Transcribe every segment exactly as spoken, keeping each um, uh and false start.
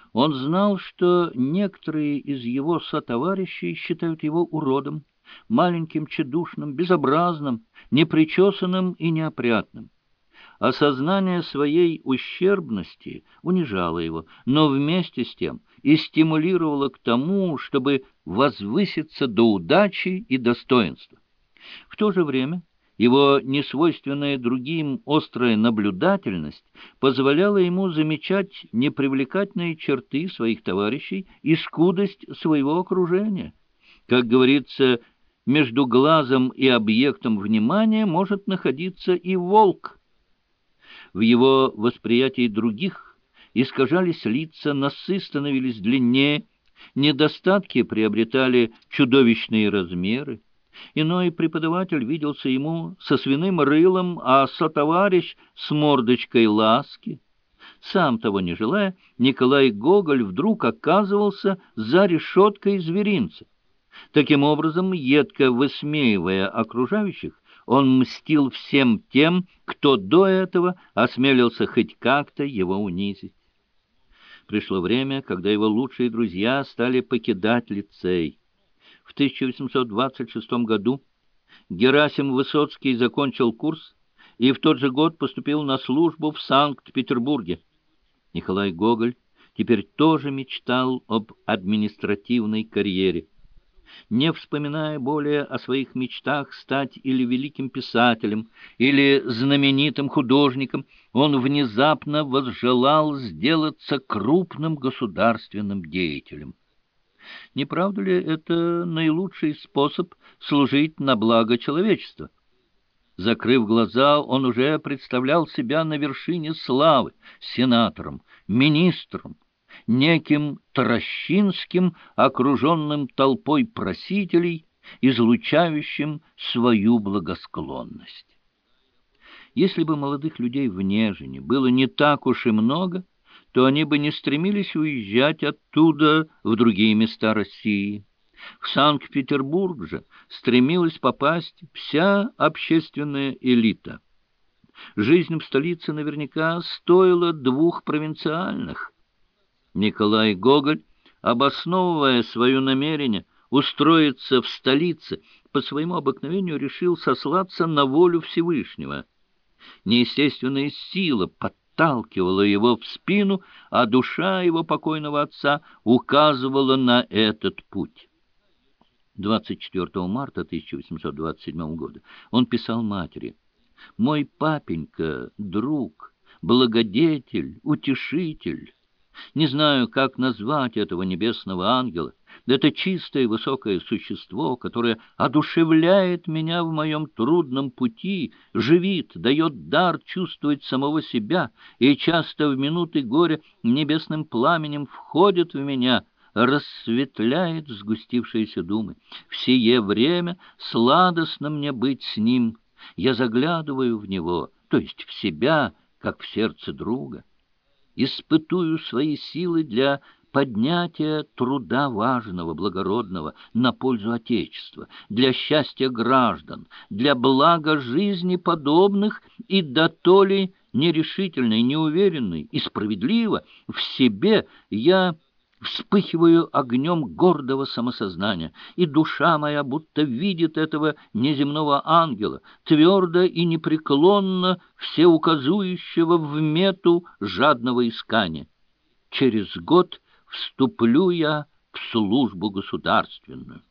Он знал, что некоторые из его сотоварищей считают его уродом, маленьким, тщедушным, безобразным, непричесанным и неопрятным. Осознание своей ущербности унижало его, но вместе с тем и стимулировало к тому, чтобы возвыситься до удачи и достоинства. В то же время его несвойственная другим острая наблюдательность позволяла ему замечать непривлекательные черты своих товарищей и скудость своего окружения. Как говорится, между глазом и объектом внимания может находиться и волк. В его восприятии других искажались лица, носы становились длиннее, недостатки приобретали чудовищные размеры. Иной преподаватель виделся ему со свиным рылом, а сотоварищ с мордочкой ласки. Сам того не желая, Николай Гоголь вдруг оказывался за решеткой зверинца. Таким образом, едко высмеивая окружающих, он мстил всем тем, кто до этого осмелился хоть как-то его унизить. Пришло время, когда его лучшие друзья стали покидать лицей. В тысяча восемьсот двадцать шестом году Герасим Высоцкий закончил курс и в тот же год поступил на службу в Санкт-Петербурге. Николай Гоголь теперь тоже мечтал об административной карьере. Не вспоминая более о своих мечтах стать или великим писателем, или знаменитым художником, он внезапно возжелал сделаться крупным государственным деятелем. Не правда ли это наилучший способ служить на благо человечества? Закрыв глаза, он уже представлял себя на вершине славы, сенатором, министром, неким Трощинским, окруженным толпой просителей, излучающим свою благосклонность. Если бы молодых людей в Нежине было не так уж и много, то они бы не стремились уезжать оттуда в другие места России. В Санкт-Петербург же стремилась попасть вся общественная элита. Жизнь в столице наверняка стоила двух провинциальных. Николай Гоголь, обосновывая свое намерение устроиться в столице, по своему обыкновению решил сослаться на волю Всевышнего. Неестественная сила подталкивала его в спину, а душа его покойного отца указывала на этот путь. двадцать четвёртого марта тысяча восемьсот двадцать седьмого года он писал матери: «Мой папенька, друг, благодетель, утешитель». Не знаю, как назвать этого небесного ангела. Это чистое высокое существо, которое одушевляет меня в моем трудном пути, живит, дает дар чувствовать самого себя и часто в минуты горя небесным пламенем входит в меня, рассветляет сгустившиеся думы. В сие время сладостно мне быть с ним. Я заглядываю в него, то есть в себя, как в сердце друга. Испытую свои силы для поднятия труда важного, благородного, на пользу Отечества, для счастья граждан, для блага жизни подобных и дотоле нерешительной, неуверенной и справедливо в себе я вспыхиваю огнем гордого самосознания, и душа моя будто видит этого неземного ангела, твердо и непреклонно всеуказующего в мету жадного искания. Через год вступлю я в службу государственную».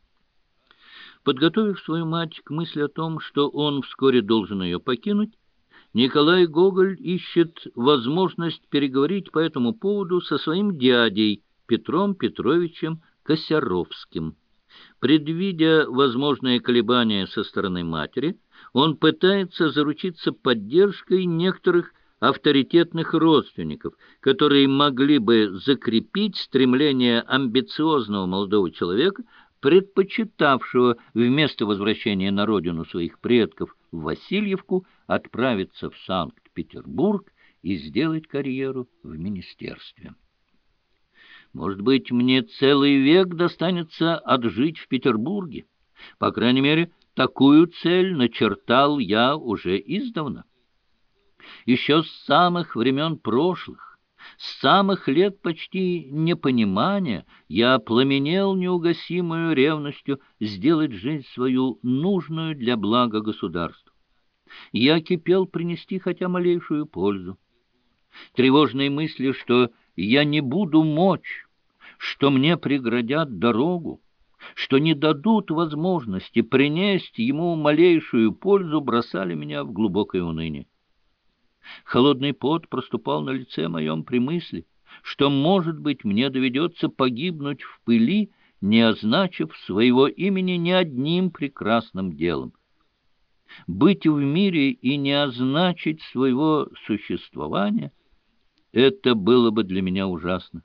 Подготовив свою мать к мысли о том, что он вскоре должен ее покинуть, Николай Гоголь ищет возможность переговорить по этому поводу со своим дядей Петром Петровичем Косяровским. Предвидя возможные колебания со стороны матери, он пытается заручиться поддержкой некоторых авторитетных родственников, которые могли бы закрепить стремление амбициозного молодого человека, предпочитавшего вместо возвращения на родину своих предков в Васильевку отправиться в Санкт-Петербург и сделать карьеру в министерстве. «Может быть, мне целый век достанется отжить в Петербурге. По крайней мере, такую цель начертал я уже издавна. Еще с самых времен прошлых С самых лет почти непонимания я пламенел неугасимою ревностью сделать жизнь свою нужную для блага государства. Я кипел принести хотя малейшую пользу. Тревожные мысли, что я не буду мочь, что мне преградят дорогу, что не дадут возможности принести ему малейшую пользу, бросали меня в глубокое уныние. Холодный пот проступал на лице моем при мысли, что, может быть, мне доведется погибнуть в пыли, не означив своего имени ни одним прекрасным делом. Быть в мире и не означить своего существования — это было бы для меня ужасно.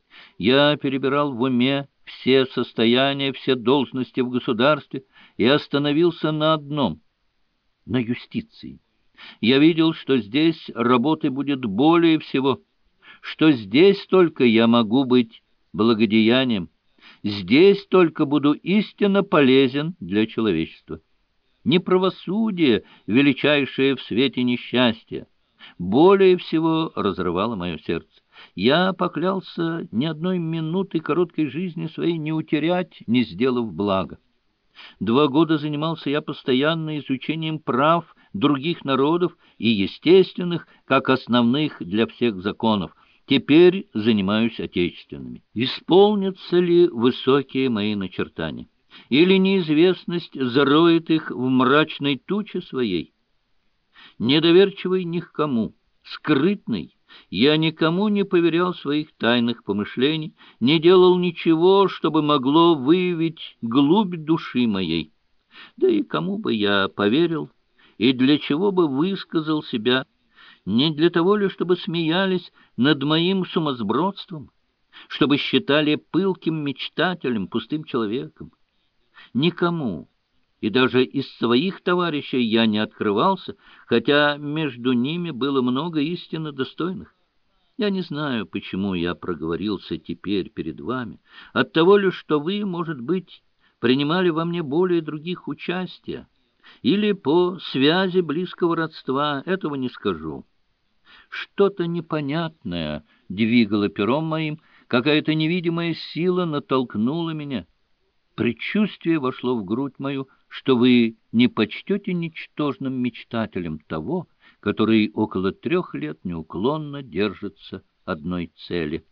Я перебирал в уме все состояния, все должности в государстве и остановился на одном — на юстиции. Я видел, что здесь работы будет более всего, что здесь только я могу быть благодеянием, здесь только буду истинно полезен для человечества. Не правосудие, величайшее в свете несчастья, более всего разрывало мое сердце. Я поклялся ни одной минуты короткой жизни своей не утерять, не сделав блага. Два года занимался я постоянно изучением прав других народов и естественных, как основных для всех законов. Теперь занимаюсь отечественными. Исполнятся ли высокие мои начертания? Или неизвестность зароет их в мрачной туче своей? Недоверчивый ни к кому, скрытный, я никому не поверял своих тайных помышлений, не делал ничего, чтобы могло выявить глубь души моей. Да и кому бы я поверил, и для чего бы высказал себя, не для того ли, чтобы смеялись над моим сумасбродством, чтобы считали пылким мечтателем, пустым человеком. Никому, и даже из своих товарищей я не открывался, хотя между ними было много истинно достойных. Я не знаю, почему я проговорился теперь перед вами. Оттого ли, что вы, может быть, принимали во мне более других участия, или по связи близкого родства, этого не скажу. Что-то непонятное двигало пером моим, какая-то невидимая сила натолкнула меня. Предчувствие вошло в грудь мою, что вы не почтете ничтожным мечтателем того, который около трех лет неуклонно держится одной цели.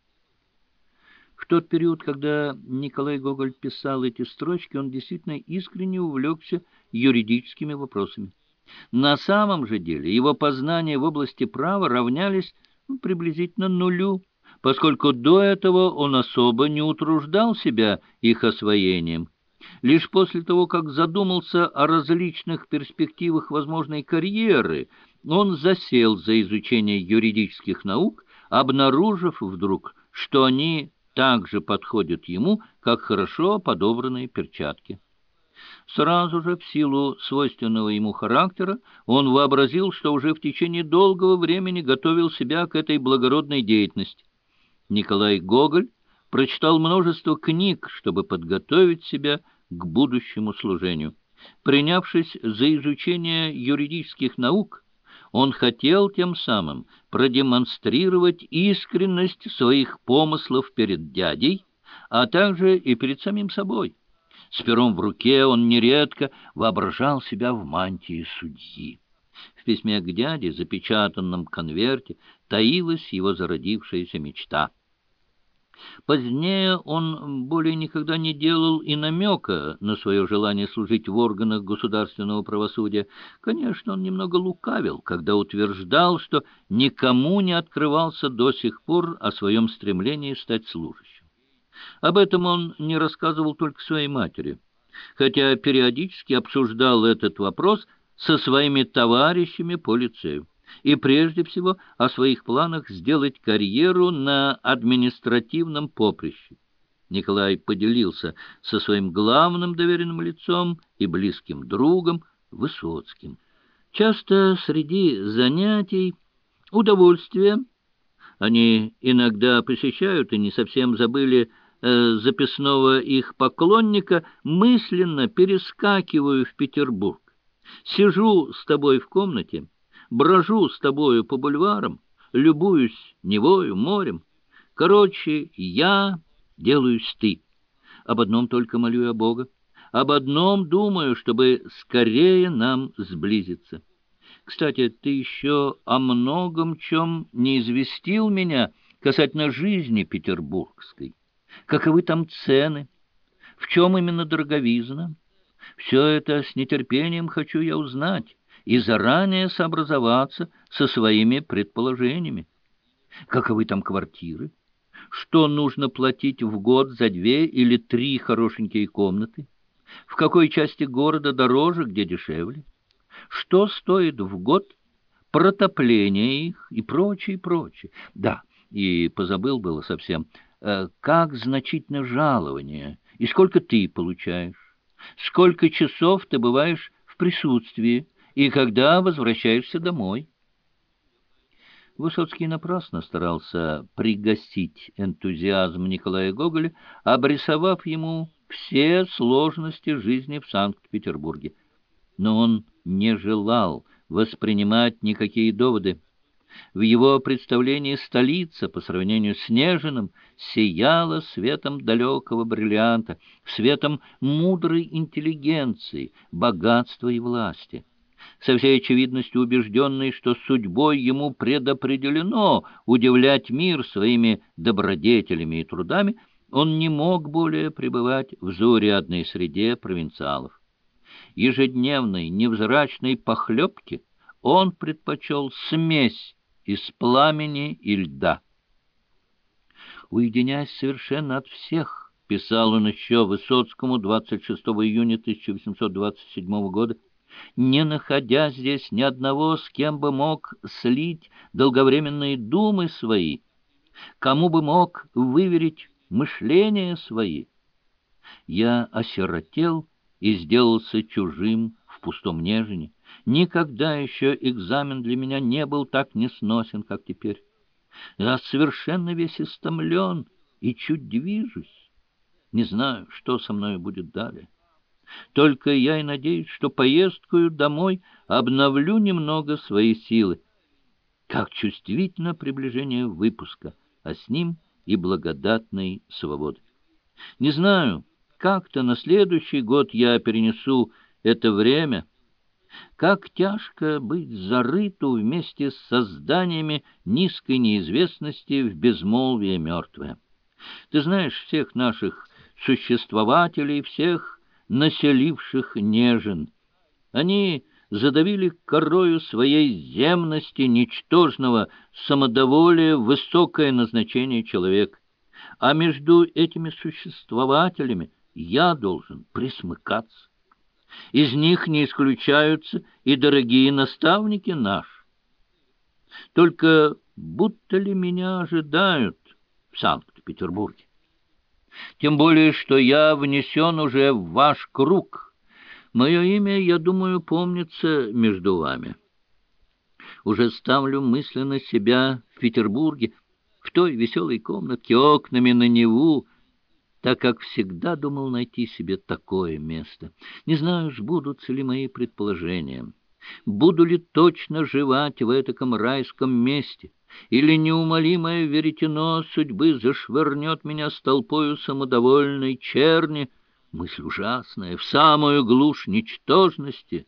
В тот период, когда Николай Гоголь писал эти строчки, он действительно искренне увлекся юридическими вопросами. На самом же деле его познания в области права равнялись ну, приблизительно нулю, поскольку до этого он особо не утруждал себя их освоением. Лишь после того, как задумался о различных перспективах возможной карьеры, он засел за изучение юридических наук, обнаружив вдруг, что они так же подходят ему, как хорошо подобранные перчатки. Сразу же, в силу свойственного ему характера, он вообразил, что уже в течение долгого времени готовил себя к этой благородной деятельности. Николай Гоголь прочитал множество книг, чтобы подготовить себя к будущему служению. Принявшись за изучение юридических наук, он хотел тем самым продемонстрировать искренность своих помыслов перед дядей, а также и перед самим собой. С пером в руке он нередко воображал себя в мантии судьи. В письме к дяде, запечатанном конверте, таилась его зародившаяся мечта. Позднее он более никогда не делал и намека на свое желание служить в органах государственного правосудия. Конечно, он немного лукавил, когда утверждал, что никому не открывался до сих пор о своем стремлении стать служащим. Об этом он не рассказывал только своей матери, хотя периодически обсуждал этот вопрос со своими товарищами по лицею. И прежде всего о своих планах сделать карьеру на административном поприще. Николай поделился со своим главным доверенным лицом и близким другом Высоцким. Часто среди занятий удовольствия, они иногда посещают и не совсем забыли э, записного их поклонника, мысленно перескакиваю в Петербург. Сижу с тобой в комнате, брожу с тобою по бульварам, любуюсь Невою, морем. Короче, я делаюсь ты. Об одном только молю я Бога. Об одном думаю, чтобы скорее нам сблизиться. Кстати, ты еще о многом чем не известил меня касательно жизни петербургской. Каковы там цены? В чем именно дороговизна? Все это с нетерпением хочу я узнать и заранее сообразоваться со своими предположениями. Каковы там квартиры? Что нужно платить в год за две или три хорошенькие комнаты? В какой части города дороже, где дешевле? Что стоит в год протопление их и прочее, прочее? Да, и позабыл было совсем, э, как значительно жалование, и сколько ты получаешь, сколько часов ты бываешь в присутствии, и когда возвращаешься домой. Высоцкий напрасно старался пригасить энтузиазм Николая Гоголя, обрисовав ему все сложности жизни в Санкт-Петербурге. Но он не желал воспринимать никакие доводы. В его представлении столица, по сравнению с Нежиным, сияла светом далекого бриллианта, светом мудрой интеллигенции, богатства и власти. Со всей очевидностью убежденный, что судьбой ему предопределено удивлять мир своими добродетелями и трудами, он не мог более пребывать в заурядной среде провинциалов. Ежедневной невзрачной похлебки он предпочел смесь из пламени и льда. «Уединяясь совершенно от всех», — писал он еще Высоцкому двадцать шестого июня тысяча восемьсот двадцать седьмого года, «не находя здесь ни одного, с кем бы мог слить долговременные думы свои, кому бы мог выверить мышления свои, я осиротел и сделался чужим в пустом Нежине. Никогда еще экзамен для меня не был так несносен, как теперь. Я совершенно весь истомлен и чуть движусь. Не знаю, что со мной будет далее. Только я и надеюсь, что поездкою домой обновлю немного свои силы. Как чувствительно приближение выпуска, а с ним и благодатной свободы. Не знаю, как-то на следующий год я перенесу это время. Как тяжко быть зарыту вместе с созданиями низкой неизвестности в безмолвие мертвое. Ты знаешь всех наших существователей, всех населивших Нежин. Они задавили корою своей земности ничтожного самодоволия высокое назначение человека. А между этими существователями я должен присмыкаться. Из них не исключаются и дорогие наставники наши. Только будто ли меня ожидают в Санкт-Петербурге? Тем более, что я внесен уже в ваш круг. Мое имя, я думаю, помнится между вами. Уже ставлю мысленно себя в Петербурге, в той веселой комнатке, окнами на Неву, так как всегда думал найти себе такое место. Не знаю, сбудутся ли мои предположения. Буду ли точно жевать в этаком райском месте, или неумолимое веретено судьбы зашвырнет меня с толпою самодовольной черни, мысль ужасная, в самую глушь ничтожности,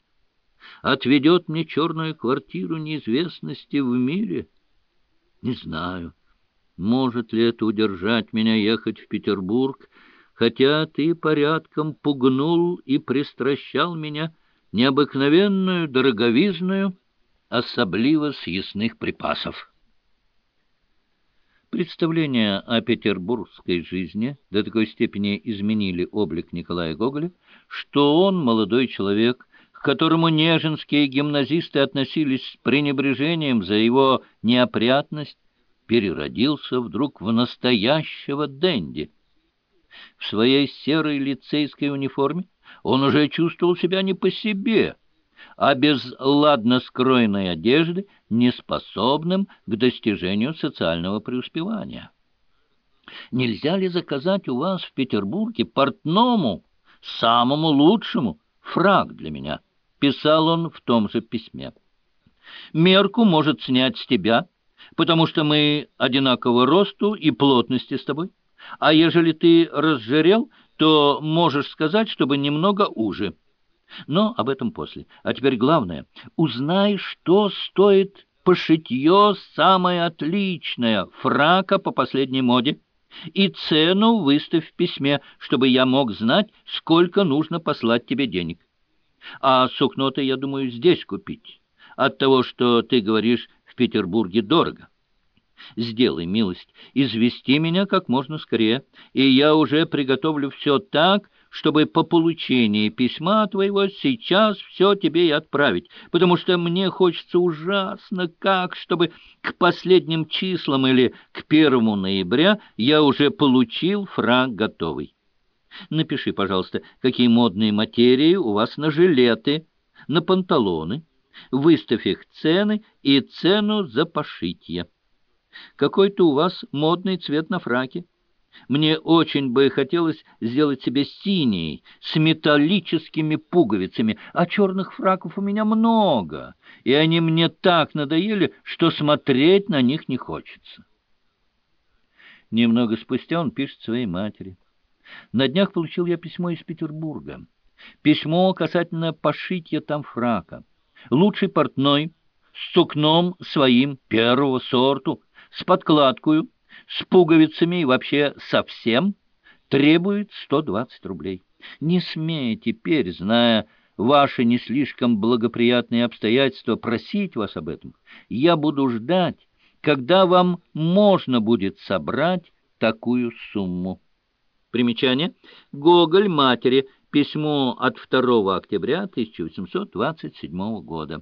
отведет мне черную квартиру неизвестности в мире? Не знаю, может ли это удержать меня ехать в Петербург, хотя ты порядком пугнул и пристращал меня необыкновенную дороговизную, особливо съестных припасов. Представления о петербургской жизни до такой степени изменили облик Николая Гоголя, что он, молодой человек, к которому нежинские гимназисты относились с пренебрежением за его неопрятность, переродился вдруг в настоящего денди. В своей серой лицейской униформе он уже чувствовал себя не по себе, а без ладно скроенной одежды неспособным к достижению социального преуспевания. «Нельзя ли заказать у вас в Петербурге портному, самому лучшему, фрак для меня?» — писал он в том же письме. «Мерку может снять с тебя, потому что мы одинакового росту и плотности с тобой. А ежели ты разжирел, то можешь сказать, чтобы немного уже. Но об этом после. А теперь главное. Узнай, что стоит пошитье самое отличное фрака по последней моде, и цену выставь в письме, чтобы я мог знать, сколько нужно послать тебе денег. А сукно-то, я думаю, здесь купить. От того, что ты говоришь, в Петербурге дорого. Сделай милость, извести меня как можно скорее, и я уже приготовлю все так, чтобы по получении письма твоего сейчас все тебе и отправить, потому что мне хочется ужасно как, чтобы к последним числам или к первому ноября я уже получил фрак готовый. Напиши, пожалуйста, какие модные материи у вас на жилеты, на панталоны, выставь их цены и цену за пошитье. Какой-то у вас модный цвет на фраке. Мне очень бы хотелось сделать себе синий, с металлическими пуговицами, а черных фраков у меня много, и они мне так надоели, что смотреть на них не хочется. Немного спустя он пишет своей матери. На днях получил я письмо из Петербурга. Письмо касательно пошитья там фрака. Лучший портной, с сукном своим первого сорту, с подкладкою, с пуговицами и вообще совсем, требует сто двадцать рублей. Не смея теперь, зная ваши не слишком благоприятные обстоятельства, просить вас об этом. Я буду ждать, когда вам можно будет собрать такую сумму. Примечание. Гоголь матери. Письмо от второго октября тысяча восемьсот двадцать седьмого года.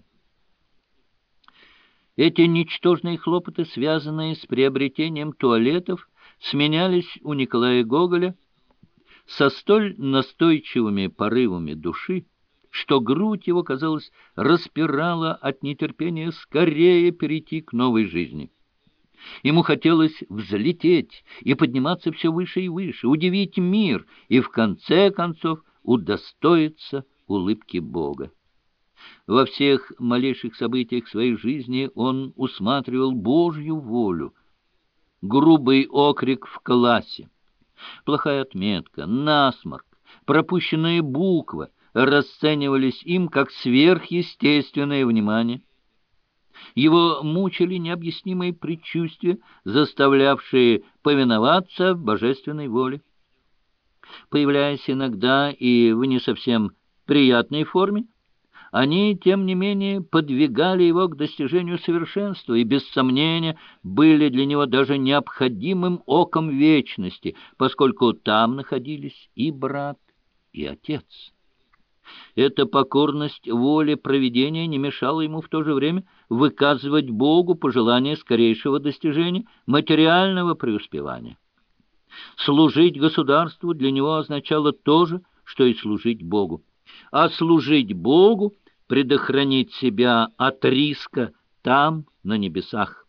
Эти ничтожные хлопоты, связанные с приобретением туалетов, сменялись у Николая Гоголя со столь настойчивыми порывами души, что грудь его, казалось, распирала от нетерпения скорее перейти к новой жизни. Ему хотелось взлететь и подниматься все выше и выше, удивить мир и, в конце концов, удостоиться улыбки Бога. Во всех малейших событиях своей жизни он усматривал Божью волю. Грубый окрик в классе, плохая отметка, насморк, пропущенная буква расценивались им как сверхъестественное внимание. Его мучили необъяснимые предчувствия, заставлявшие повиноваться божественной воле. Появляясь иногда и в не совсем приятной форме, они, тем не менее, подвигали его к достижению совершенства и, без сомнения, были для него даже необходимым оком вечности, поскольку там находились и брат, и отец. Эта покорность воле провидения не мешала ему в то же время выказывать Богу пожелание скорейшего достижения материального преуспевания. Служить государству для него означало то же, что и служить Богу. А служить Богу — предохранить себя от риска там, на небесах.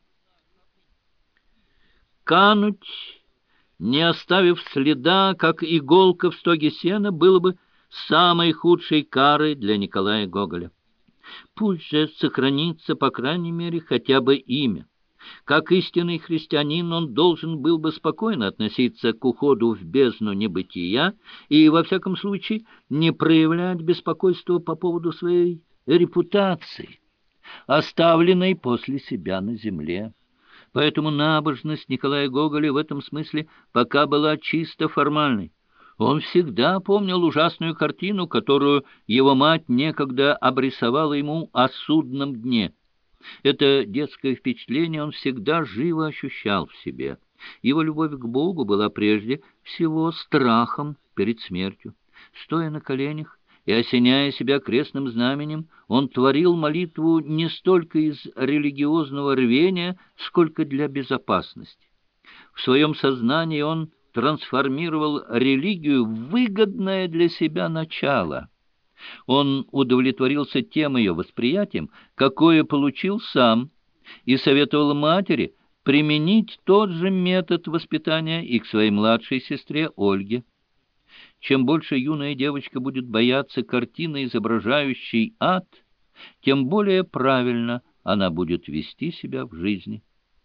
Кануть, не оставив следа, как иголка в стоге сена, было бы самой худшей карой для Николая Гоголя. Пусть же сохранится, по крайней мере, хотя бы имя. Как истинный христианин он должен был бы спокойно относиться к уходу в бездну небытия и, во всяком случае, не проявлять беспокойства по поводу своей репутации, оставленной после себя на земле. Поэтому набожность Николая Гоголя в этом смысле пока была чисто формальной. Он всегда помнил ужасную картину, которую его мать некогда обрисовала ему о судном дне. Это детское впечатление он всегда живо ощущал в себе. Его любовь к Богу была прежде всего страхом перед смертью. Стоя на коленях и осеняя себя крестным знаменем, он творил молитву не столько из религиозного рвения, сколько для безопасности. В своем сознании он трансформировал религию в выгодное для себя начало. Он удовлетворился тем ее восприятием, какое получил сам, и советовал матери применить тот же метод воспитания и к своей младшей сестре Ольге. Чем больше юная девочка будет бояться картины, изображающей ад, тем более правильно она будет вести себя в жизни.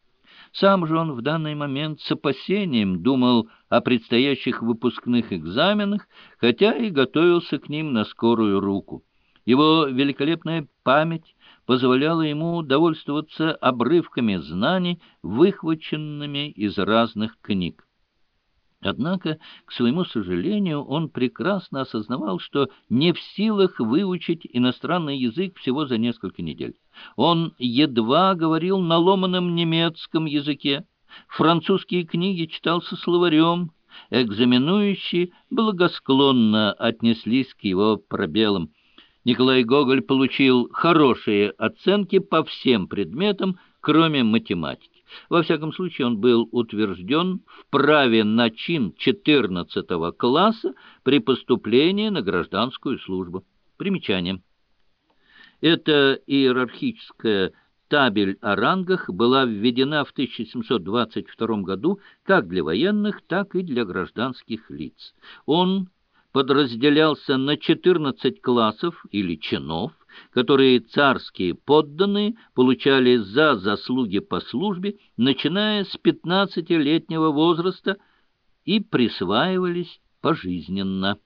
Сам же он в данный момент с опасением думал о предстоящих выпускных экзаменах, хотя и готовился к ним на скорую руку. Его великолепная память позволяла ему довольствоваться обрывками знаний, выхваченными из разных книг. Однако, к своему сожалению, он прекрасно осознавал, что не в силах выучить иностранный язык всего за несколько недель. Он едва говорил на ломаном немецком языке, французские книги читал со словарем, экзаменующие благосклонно отнеслись к его пробелам. Николай Гоголь получил хорошие оценки по всем предметам, кроме математики. Во всяком случае, он был утвержден в праве на чин четырнадцатого класса при поступлении на гражданскую службу. Примечание. Эта иерархическая табель о рангах была введена в тысяча семьсот двадцать втором году как для военных, так и для гражданских лиц. Он подразделялся на четырнадцать классов или чинов, которые царские подданные получали за заслуги по службе, начиная с пятнадцатилетнего возраста, и присваивались пожизненно.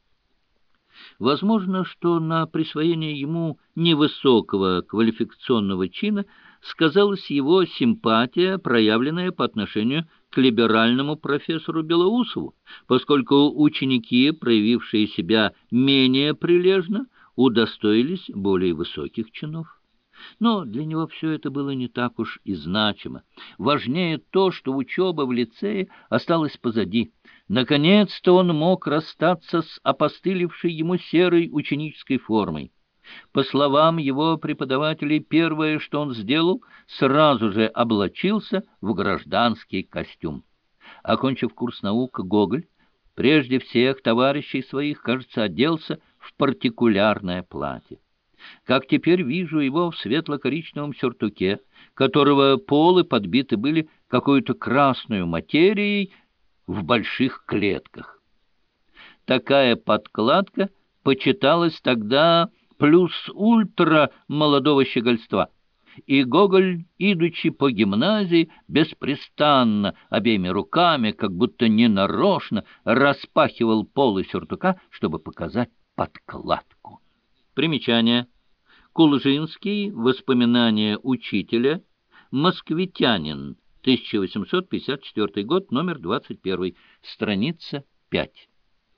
Возможно, что на присвоение ему невысокого квалификационного чина сказалась его симпатия, проявленная по отношению к либеральному профессору Белоусову, поскольку ученики, проявившие себя менее прилежно, удостоились более высоких чинов. Но для него все это было не так уж и значимо. Важнее то, что учеба в лицее осталась позади. Наконец-то он мог расстаться с опостылевшей ему серой ученической формой. По словам его преподавателей, первое, что он сделал, сразу же облачился в гражданский костюм. Окончив курс наук, Гоголь прежде всех товарищей своих, кажется, оделся в партикулярное платье. Как теперь вижу его в светло-коричневом сюртуке, которого полы подбиты были какой-то красной материей в больших клетках. Такая подкладка почиталась тогда плюс-ультра молодого щегольства, и Гоголь, идучи по гимназии, беспрестанно обеими руками, как будто ненарочно, распахивал полы сюртука, чтобы показать подкладку. Примечание. Кулжинский. Воспоминания учителя. Москвитянин. тысяча восемьсот пятьдесят четвёртый год, номер двадцать один, страница пять.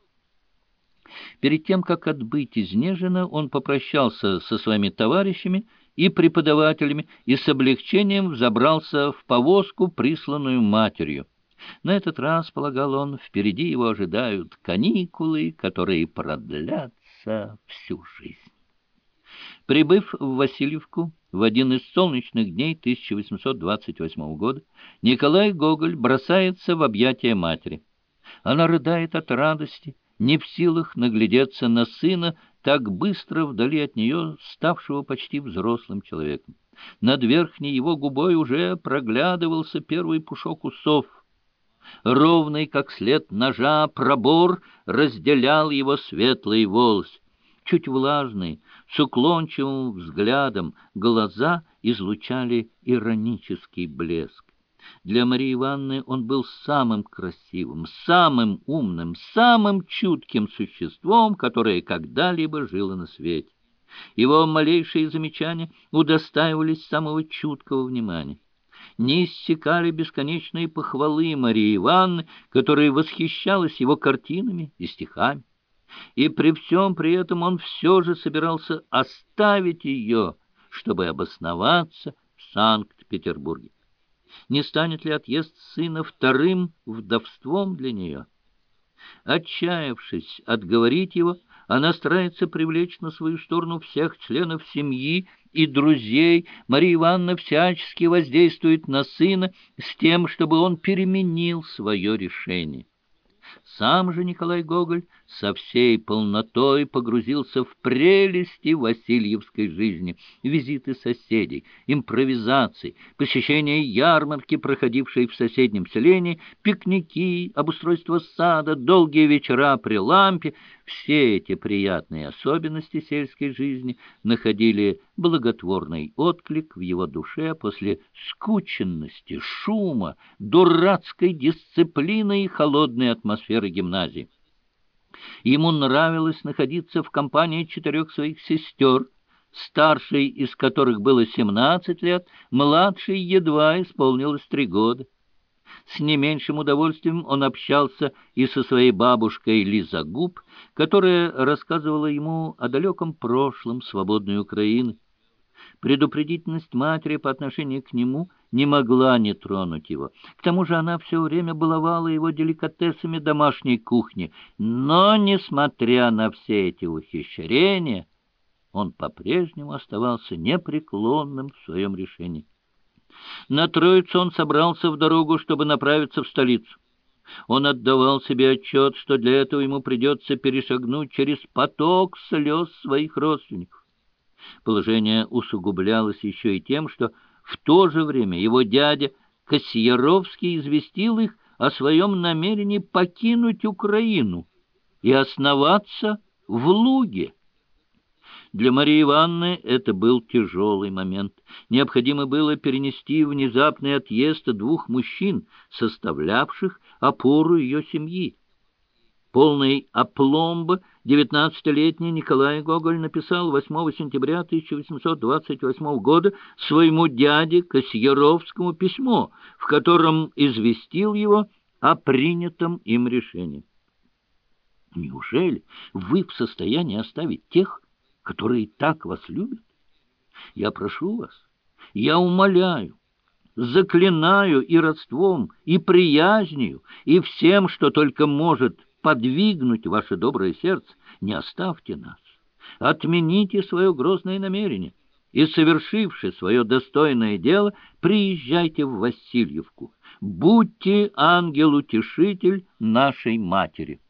Перед тем, как отбыть из Нежина, он попрощался со своими товарищами и преподавателями и с облегчением взобрался в повозку, присланную матерью. На этот раз, полагал он, впереди его ожидают каникулы, которые продлятся всю жизнь. Прибыв в Васильевку в один из солнечных дней тысяча восемьсот двадцать восьмого года, Николай Гоголь бросается в объятия матери. Она рыдает от радости, не в силах наглядеться на сына, так быстро вдали от нее, ставшего почти взрослым человеком. Над верхней его губой уже проглядывался первый пушок усов. Ровный, как след ножа, пробор разделял его светлые волосы. Чуть влажные, с уклончивым взглядом, глаза излучали иронический блеск. Для Марии Ивановны он был самым красивым, самым умным, самым чутким существом, которое когда-либо жило на свете. Его малейшие замечания удостаивались самого чуткого внимания. Не иссякали бесконечные похвалы Марии Ивановны, которая восхищалась его картинами и стихами. И при всем при этом он все же собирался оставить ее, чтобы обосноваться в Санкт-Петербурге. Не станет ли отъезд сына вторым вдовством для нее? Отчаявшись отговорить его, она старается привлечь на свою сторону всех членов семьи и друзей. Мария Ивановна всячески воздействует на сына с тем, чтобы он переменил свое решение. Сам же Николай Гоголь со всей полнотой погрузился в прелести васильевской жизни. Визиты соседей, импровизации, посещение ярмарки, проходившей в соседнем селении, пикники, обустройство сада, долгие вечера при лампе — Все эти приятные особенности сельской жизни находили благотворный отклик в его душе после скученности, шума, дурацкой дисциплины и холодной атмосферы гимназии. Ему нравилось находиться в компании четырех своих сестер, старшей из которых было семнадцать лет, младшей едва исполнилось три года. С не меньшим удовольствием он общался и со своей бабушкой Лизагуб, которая рассказывала ему о далеком прошлом свободной Украины. Предупредительность матери по отношению к нему не могла не тронуть его. К тому же она все время баловала его деликатесами домашней кухни. Но, несмотря на все эти ухищрения, он по-прежнему оставался непреклонным в своем решении. На Троицу он собрался в дорогу, чтобы направиться в столицу. Он отдавал себе отчет, что для этого ему придется перешагнуть через поток слез своих родственников. Положение усугублялось еще и тем, что в то же время его дядя Косьяровский известил их о своем намерении покинуть Украину и основаться в Луге. Для Марии Ивановны это был тяжелый момент. Необходимо было перенести внезапный отъезд двух мужчин, составлявших опору ее семьи. Полный опломб девятнадцатилетний Николай Гоголь написал восьмого сентября тысяча восемьсот двадцать восьмого года своему дяде Косьяровскому письмо, в котором известил его о принятом им решении. «Неужели вы в состоянии оставить тех, которые так вас любят? Я прошу вас, я умоляю, заклинаю и родством, и приязнью, и всем, что только может подвигнуть ваше доброе сердце, не оставьте нас, отмените свое грозное намерение и, совершивши свое достойное дело, приезжайте в Васильевку, будьте ангел-утешитель нашей матери».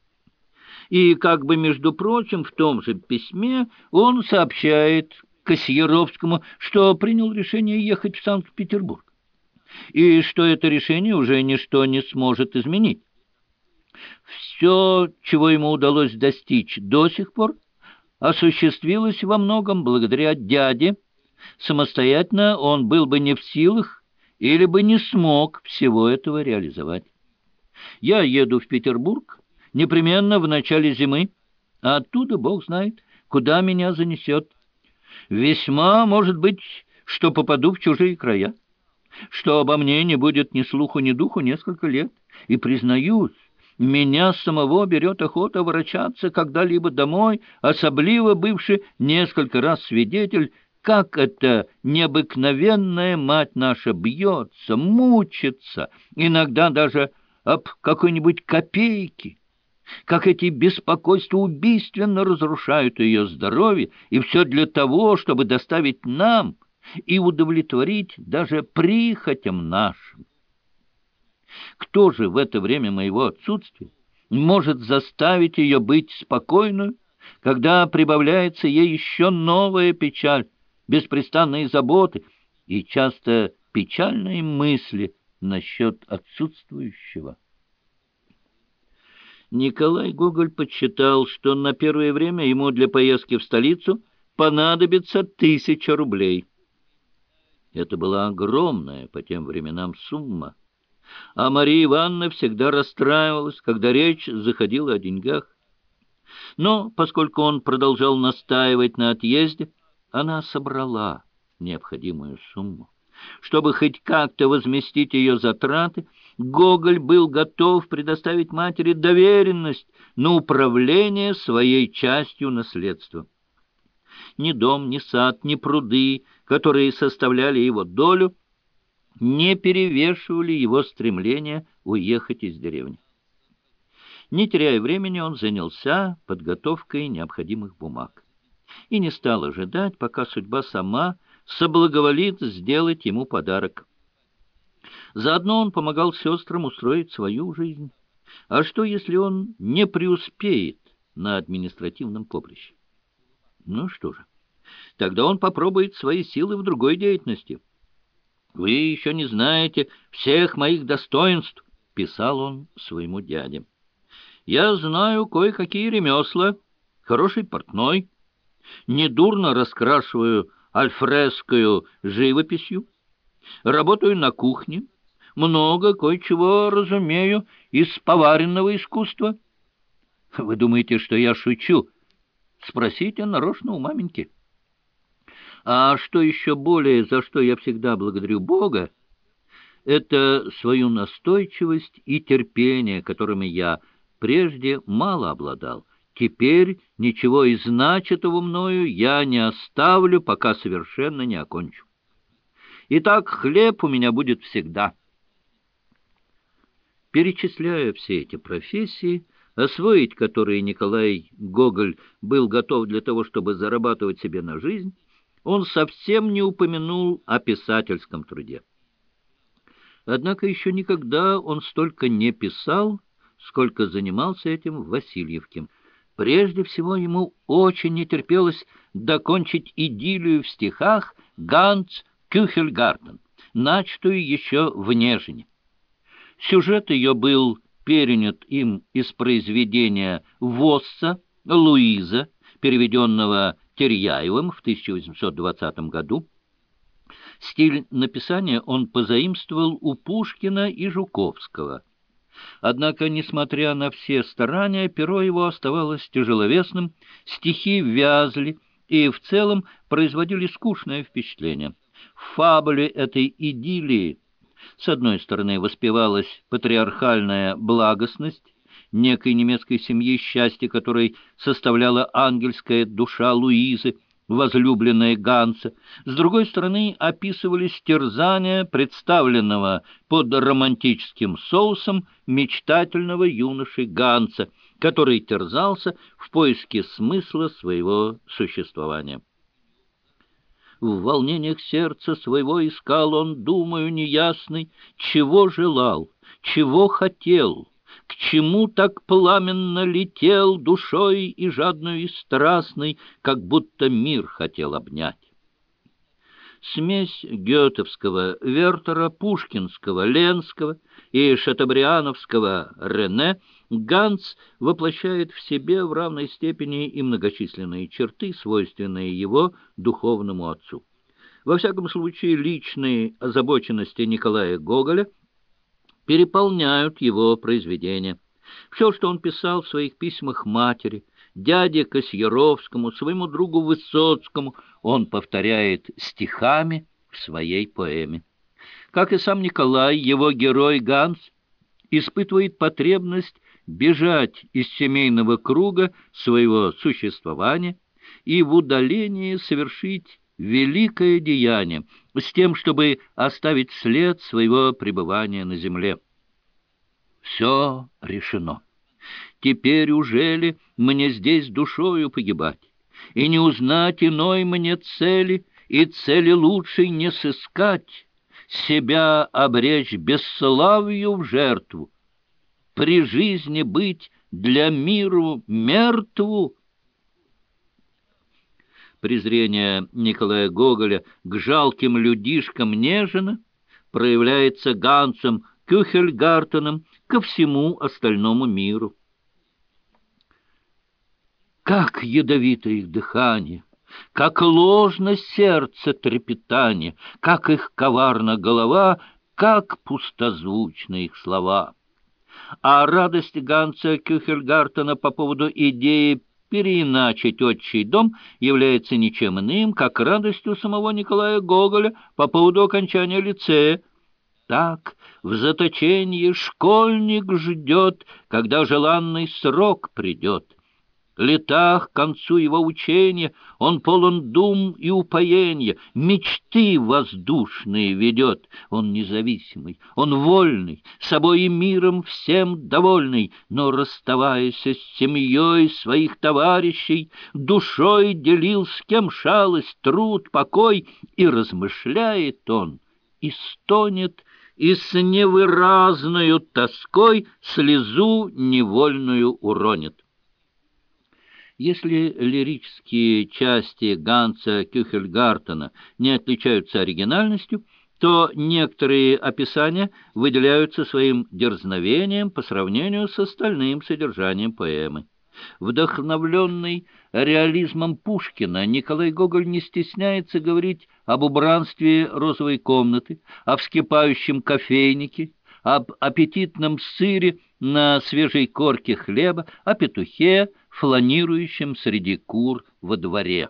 И как бы, между прочим, в том же письме он сообщает Косьяровскому, что принял решение ехать в Санкт-Петербург, и что это решение уже ничто не сможет изменить. Все, чего ему удалось достичь до сих пор, осуществилось во многом благодаря дяде. Самостоятельно он был бы не в силах или бы не смог всего этого реализовать. Я еду в Петербург непременно в начале зимы, а оттуда Бог знает, куда меня занесет. Весьма может быть, что попаду в чужие края, что обо мне не будет ни слуху, ни духу несколько лет, и, признаюсь, меня самого берет охота ворочаться когда-либо домой, особливо бывший несколько раз свидетель, как эта необыкновенная мать наша бьется, мучится, иногда даже об какой-нибудь копейки, как эти беспокойства убийственно разрушают ее здоровье, и все для того, чтобы доставить нам и удовлетворить даже прихотям нашим. Кто же в это время моего отсутствия может заставить ее быть спокойной, когда прибавляется ей еще новая печаль, беспрестанные заботы и часто печальные мысли насчет отсутствующего? Николай Гоголь подсчитал, что на первое время ему для поездки в столицу понадобится тысяча рублей. Это была огромная по тем временам сумма, а Мария Ивановна всегда расстраивалась, когда речь заходила о деньгах. Но поскольку он продолжал настаивать на отъезде, она собрала необходимую сумму. Чтобы хоть как-то возместить ее затраты, Гоголь был готов предоставить матери доверенность на управление своей частью наследства. Ни дом, ни сад, ни пруды, которые составляли его долю, не перевешивали его стремление уехать из деревни. Не теряя времени, он занялся подготовкой необходимых бумаг и не стал ожидать, пока судьба сама соблаговолит сделать ему подарок. Заодно он помогал сестрам устроить свою жизнь. А что, если он не преуспеет на административном поприще? Ну что же, тогда он попробует свои силы в другой деятельности. «Вы еще не знаете всех моих достоинств», — писал он своему дяде. Я знаю кое-какие ремесла, хороший портной, недурно раскрашиваю альфресскую живописью, работаю на кухне, много кое-чего разумею из поваренного искусства. Вы думаете, что я шучу? Спросите нарочно у маменьки. А что еще более, за что я всегда благодарю Бога, это свою настойчивость и терпение, которыми я прежде мало обладал. Теперь ничего из начатого мною я не оставлю, пока совершенно не окончу. Итак, хлеб у меня будет всегда. Перечисляя все эти профессии, освоить которые Николай Гоголь был готов для того, чтобы зарабатывать себе на жизнь, он совсем не упомянул о писательском труде. Однако еще никогда он столько не писал, сколько занимался этим в Васильевке. Прежде всего ему очень не терпелось докончить идиллию в стихах «Ганс Кюхельгартен», начатую еще в Нежине. Сюжет ее был перенят им из произведения Восса «Луиза», переведенного Терьяевым в тысяча восемьсот двадцатом году. Стиль написания он позаимствовал у Пушкина и Жуковского. Однако, несмотря на все старания, перо его оставалось тяжеловесным, стихи вязли и в целом производили скучное впечатление. В фабуле этой идиллии с одной стороны воспевалась патриархальная благостность некой немецкой семьи, счастье которой составляла ангельская душа Луизы, возлюбленная Ганса, с другой стороны описывались терзания представленного под романтическим соусом мечтательного юноши Ганса, который терзался в поиске смысла своего существования. В волнениях сердца своего искал он, думаю, неясный, чего желал, чего хотел, к чему так пламенно летел душой и жадной и страстной, как будто мир хотел обнять. Смесь гетовского Вертера, пушкинского Ленского и шатобриановского Рене Ганс воплощает в себе в равной степени и многочисленные черты, свойственные его духовному отцу. Во всяком случае, личные озабоченности Николая Гоголя переполняют его произведения. Все, что он писал в своих письмах матери, дяде Косьяровскому, своему другу Высоцкому, он повторяет стихами в своей поэме. Как и сам Николай, его герой Ганс испытывает потребность бежать из семейного круга своего существования и в удалении совершить великое деяние, с тем, чтобы оставить след своего пребывания на земле. Все решено. Теперь ужели мне здесь душою погибать, и не узнать иной мне цели, и цели лучшей не сыскать, себя обречь бесславию в жертву, при жизни быть для миру мертву. Презрение Николая Гоголя к жалким людишкам Нежина проявляется Гансом Кюхельгартеном ко всему остальному миру. Как ядовито их дыхание, как ложно сердце трепетание, как их коварна голова, как пустозвучны их слова. А радость Ганса Кюхельгартена по поводу идеи переиначить отчий дом является ничем иным, как радостью самого Николая Гоголя по поводу окончания лицея. Так в заточении школьник ждет, когда желанный срок придет. Летах к концу его учения он полон дум и упоения, мечты воздушные ведет. Он независимый, он вольный, собой и миром всем довольный, но, расставаясь с семьей своих товарищей, душой делил с кем шалость, труд, покой, и размышляет он, и стонет, и с невыразною тоской слезу невольную уронит. Если лирические части Ганса Кюхельгартена не отличаются оригинальностью, то некоторые описания выделяются своим дерзновением по сравнению с остальным содержанием поэмы. Вдохновленный реализмом Пушкина, Николай Гоголь не стесняется говорить об убранстве розовой комнаты, о вскипающем кофейнике, об аппетитном сыре на свежей корке хлеба, о петухе, фланирующем среди кур во дворе.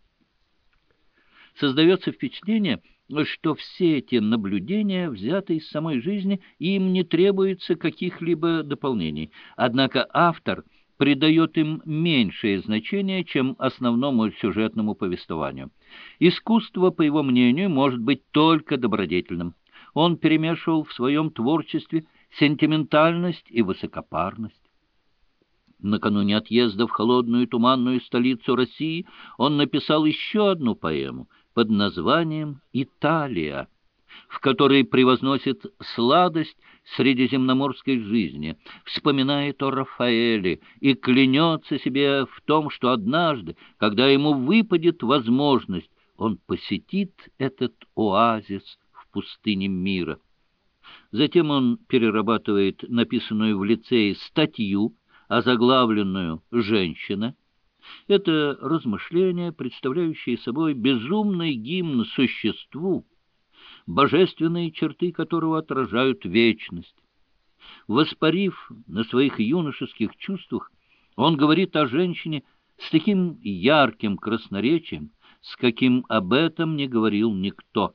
Создается впечатление, что все эти наблюдения взяты из самой жизни, и им не требуется каких-либо дополнений. Однако автор придает им меньшее значение, чем основному сюжетному повествованию. Искусство, по его мнению, может быть только добродетельным. Он перемешивал в своем творчестве сентиментальность и высокопарность. Накануне отъезда в холодную туманную столицу России он написал еще одну поэму под названием «Италия», в которой превозносит сладость средиземноморской жизни, вспоминает о Рафаэле и клянется себе в том, что однажды, когда ему выпадет возможность, он посетит этот оазис в пустыне мира. Затем он перерабатывает написанную в лицее статью, озаглавленную «Женщина». Это размышление, представляющее собой безумный гимн существу, божественные черты которого отражают вечность. Воспарив на своих юношеских чувствах, он говорит о женщине с таким ярким красноречием, с каким об этом не говорил никто.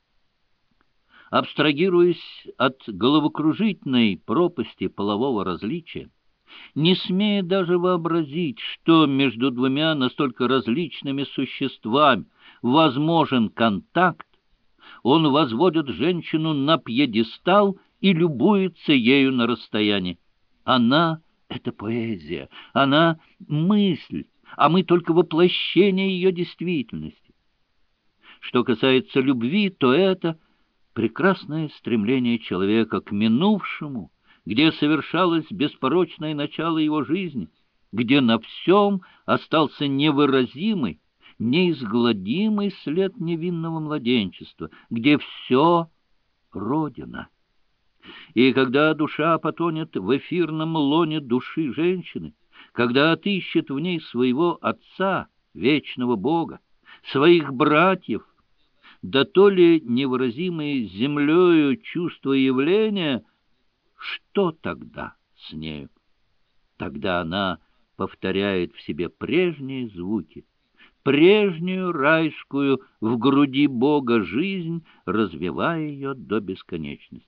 Абстрагируясь от головокружительной пропасти полового различия, не смея даже вообразить, что между двумя настолько различными существами возможен контакт, он возводит женщину на пьедестал и любуется ею на расстоянии. Она — это поэзия, она — мысль, а мы только воплощение ее действительности. Что касается любви, то это прекрасное стремление человека к минувшему, где совершалось беспорочное начало его жизни, где на всем остался невыразимый, неизгладимый след невинного младенчества, где все — Родина. И когда душа потонет в эфирном лоне души женщины, когда отыщет в ней своего Отца, вечного Бога, своих братьев, да то ли невыразимые землею чувства явления, что тогда с нею? Тогда она повторяет в себе прежние звуки, прежнюю райскую в груди Бога жизнь, развивая ее до бесконечности.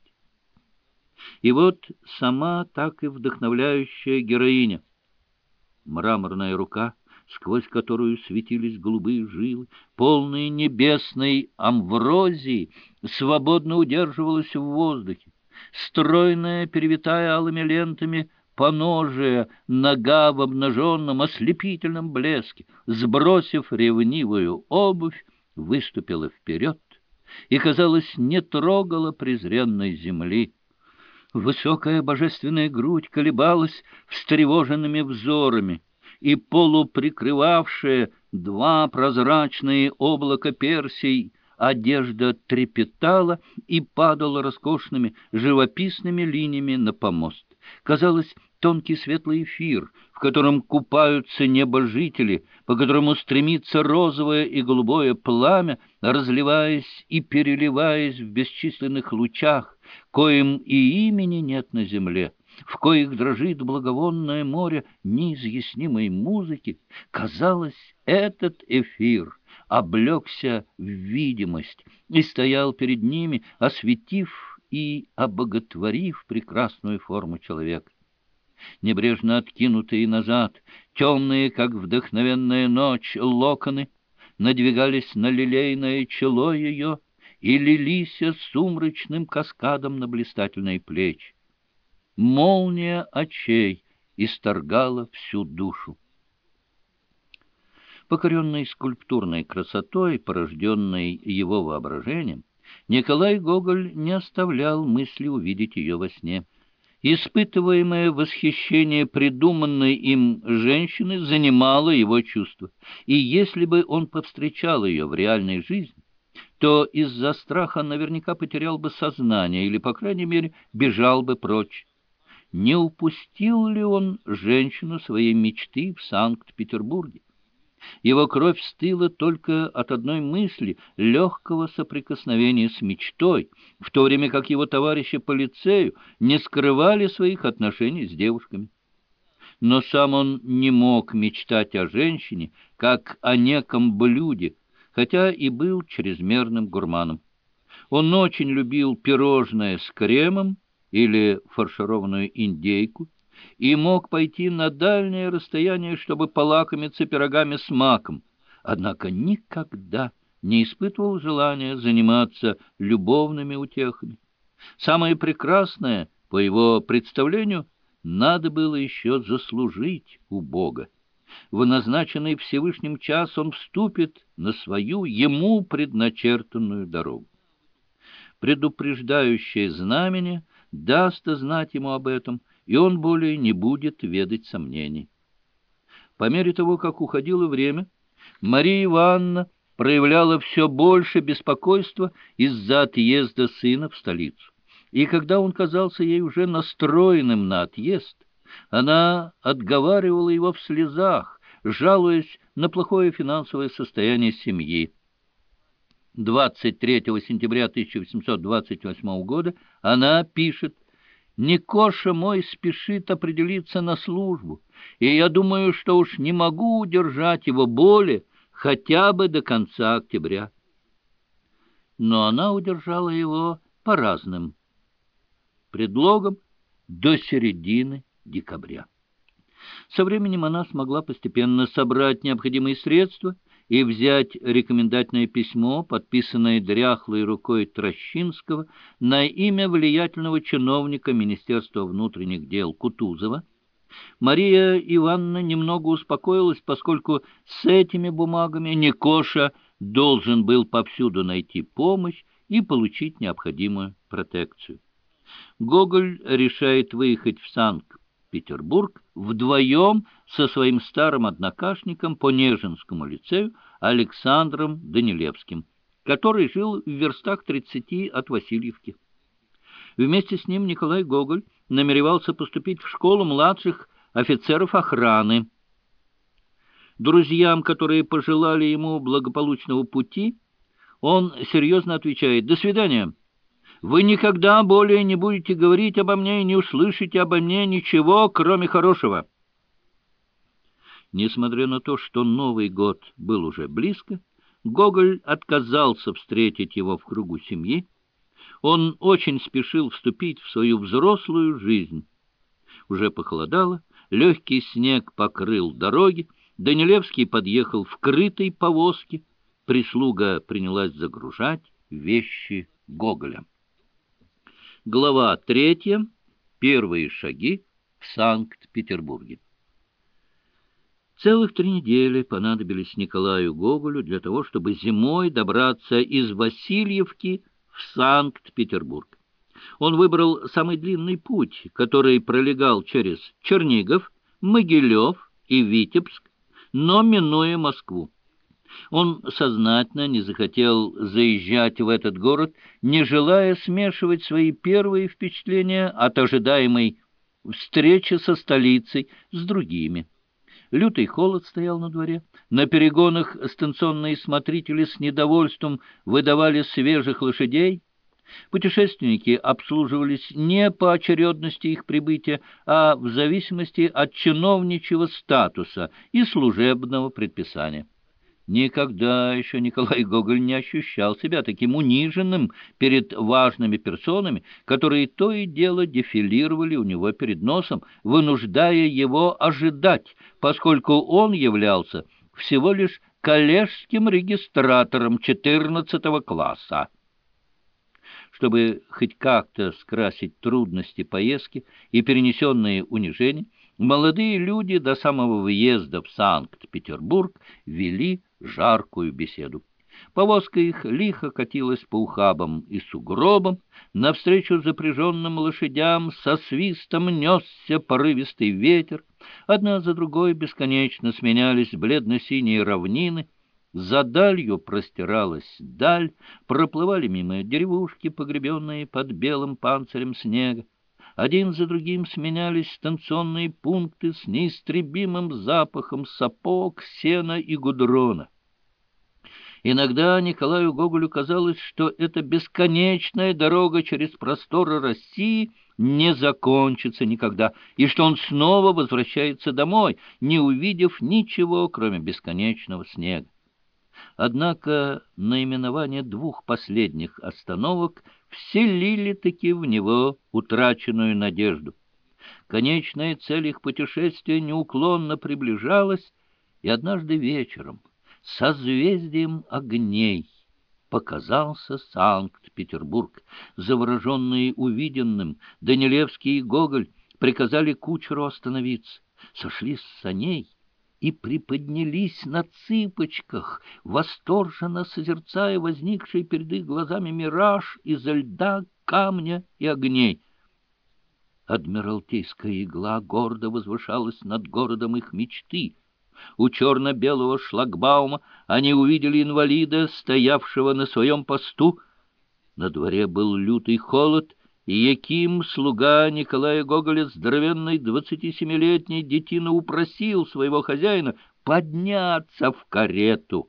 И вот сама так и вдохновляющая героиня. Мраморная рука, сквозь которую светились голубые жилы, полные небесной амврозии, свободно удерживалась в воздухе. Стройная, перевитая алыми лентами, поножия, нога в обнаженном ослепительном блеске, сбросив ревнивую обувь, выступила вперед и, казалось, не трогала презренной земли. Высокая божественная грудь колебалась встревоженными взорами, и полуприкрывавшая два прозрачные облака персий одежда трепетала и падала роскошными живописными линиями на помост. Казалось, тонкий светлый эфир, в котором купаются небожители, по которому стремится розовое и голубое пламя, разливаясь и переливаясь в бесчисленных лучах, коим и имени нет на земле, в коих дрожит благовонное море неизъяснимой музыки, казалось, этот эфир облегся в видимость и стоял перед ними, осветив и обоготворив прекрасную форму человека. Небрежно откинутые назад, темные, как вдохновенная ночь, локоны надвигались на лилейное чело ее и лились сумрачным каскадом на блистательные плечи. Молния очей исторгала всю душу. Покоренный скульптурной красотой, порожденной его воображением, Николай Гоголь не оставлял мысли увидеть ее во сне. Испытываемое восхищение придуманной им женщины занимало его чувства, и если бы он повстречал ее в реальной жизни, то из-за страха наверняка потерял бы сознание или, по крайней мере, бежал бы прочь. Не упустил ли он женщину своей мечты в Санкт-Петербурге? Его кровь стыла только от одной мысли — легкого соприкосновения с мечтой, в то время как его товарищи по лицею не скрывали своих отношений с девушками. Но сам он не мог мечтать о женщине, как о неком блюде, хотя и был чрезмерным гурманом. Он очень любил пирожное с кремом или фаршированную индейку, и мог пойти на дальнее расстояние, чтобы полакомиться пирогами с маком, однако никогда не испытывал желания заниматься любовными утехами. Самое прекрасное, по его представлению, надо было еще заслужить у Бога. В назначенный Всевышним час он вступит на свою ему предначертанную дорогу. Предупреждающее знамение даст знать ему об этом, и он более не будет ведать сомнений. По мере того, как уходило время, Мария Ивановна проявляла все больше беспокойства из-за отъезда сына в столицу. И когда он казался ей уже настроенным на отъезд, она отговаривала его в слезах, жалуясь на плохое финансовое состояние семьи. двадцать третьего сентября тысяча восемьсот двадцать восьмого года она пишет: «Никоша мой спешит определиться на службу, и я думаю, что уж не могу удержать его более хотя бы до конца октября». Но она удержала его по разным предлогам до середины декабря. Со временем она смогла постепенно собрать необходимые средства и взять рекомендательное письмо, подписанное дряхлой рукой Трощинского на имя влиятельного чиновника Министерства внутренних дел Кутузова. Мария Ивановна немного успокоилась, поскольку с этими бумагами Никоша должен был повсюду найти помощь и получить необходимую протекцию. Гоголь решает выехать в Санкт-Петербург вдвоем со своим старым однокашником по Нежинскому лицею Александром Данилевским, который жил в верстах тридцати от Васильевки. Вместе с ним Николай Гоголь намеревался поступить в школу младших офицеров охраны. Друзьям, которые пожелали ему благополучного пути, он серьезно отвечает: «До свидания. Вы никогда более не будете говорить обо мне и не услышите обо мне ничего, кроме хорошего». Несмотря на то, что Новый год был уже близко, Гоголь отказался встретить его в кругу семьи. Он очень спешил вступить в свою взрослую жизнь. Уже похолодало, легкий снег покрыл дороги, Данилевский подъехал в крытой повозке, прислуга принялась загружать вещи Гоголя. Глава третья. Первые шаги в Санкт-Петербурге. Целых три недели понадобились Николаю Гоголю для того, чтобы зимой добраться из Васильевки в Санкт-Петербург. Он выбрал самый длинный путь, который пролегал через Чернигов, Могилев и Витебск, но минуя Москву. Он сознательно не захотел заезжать в этот город, не желая смешивать свои первые впечатления от ожидаемой встречи со столицей с другими. Лютый холод стоял на дворе. На перегонах станционные смотрители с недовольством выдавали свежих лошадей. Путешественники обслуживались не по очередности их прибытия, а в зависимости от чиновничьего статуса и служебного предписания. Никогда еще Николай Гоголь не ощущал себя таким униженным перед важными персонами, которые то и дело дефилировали у него перед носом, вынуждая его ожидать, поскольку он являлся всего лишь коллежским регистратором четырнадцатого класса. Чтобы хоть как-то скрасить трудности поездки и перенесенные унижения, молодые люди до самого въезда в Санкт-Петербург вели жаркую беседу. Повозка их лихо катилась по ухабам и сугробам, навстречу запряженным лошадям со свистом несся порывистый ветер, одна за другой бесконечно сменялись бледно-синие равнины, За далью простиралась даль, проплывали мимо деревушки, погребенные под белым панцирем снега. Один за другим сменялись станционные пункты с неистребимым запахом сапог, сена и гудрона. Иногда Николаю Гоголю казалось, что эта бесконечная дорога через просторы России не закончится никогда, и что он снова возвращается домой, не увидев ничего, кроме бесконечного снега. Однако наименование двух последних остановок вселили-таки в него утраченную надежду. Конечная цель их путешествия неуклонно приближалась, и однажды вечером созвездием огней показался Санкт-Петербург. Завороженные увиденным, Данилевский и Гоголь приказали кучеру остановиться, сошли с саней и приподнялись на цыпочках, восторженно созерцая возникший перед их глазами мираж изо льда, камня и огней. Адмиралтейская игла гордо возвышалась над городом их мечты. У черно-белого шлагбаума они увидели инвалида, стоявшего на своем посту. На дворе был лютый холод, и Яким, слуга Николая Гоголя, здоровенный двадцатисемилетний детина, упросил своего хозяина подняться в карету.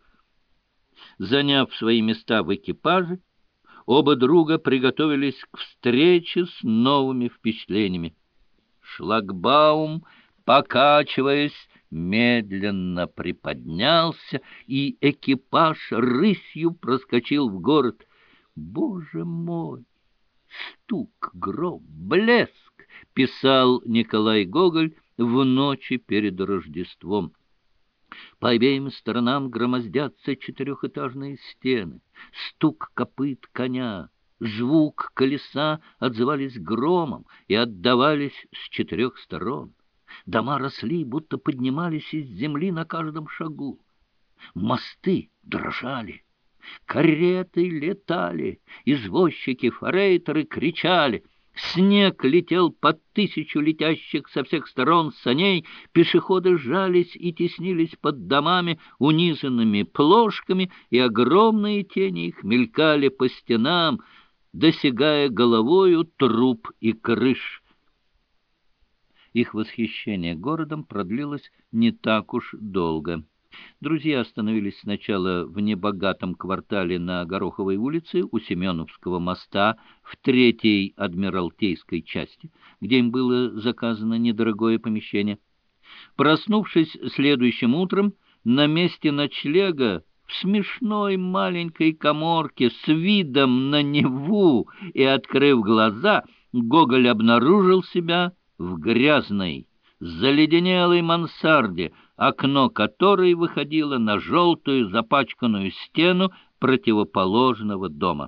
Заняв свои места в экипаже, оба друга приготовились к встрече с новыми впечатлениями. Шлагбаум, покачиваясь, медленно приподнялся, и экипаж рысью проскочил в город. Боже мой! Стук, гром, блеск, писал Николай Гоголь в ночи перед Рождеством. По обеим сторонам громоздятся четырехэтажные стены. Стук копыт коня, звук колеса отзывались громом и отдавались с четырех сторон. Дома росли, будто поднимались из земли на каждом шагу. Мосты дрожали. Кареты летали, извозчики, форейтеры кричали. Снег летел под тысячу летящих со всех сторон саней, пешеходы сжались и теснились под домами, унизанными плошками, и огромные тени их мелькали по стенам, досягая головою труб и крыш. Их восхищение городом продлилось не так уж долго. Друзья остановились сначала в небогатом квартале на Гороховой улице у Семеновского моста в третьей адмиралтейской части, где им было заказано недорогое помещение. Проснувшись следующим утром, на месте ночлега в смешной маленькой каморке с видом на Неву и открыв глаза, Гоголь обнаружил себя в грязной, заледенелой мансарде, окно которой выходило на желтую запачканную стену противоположного дома.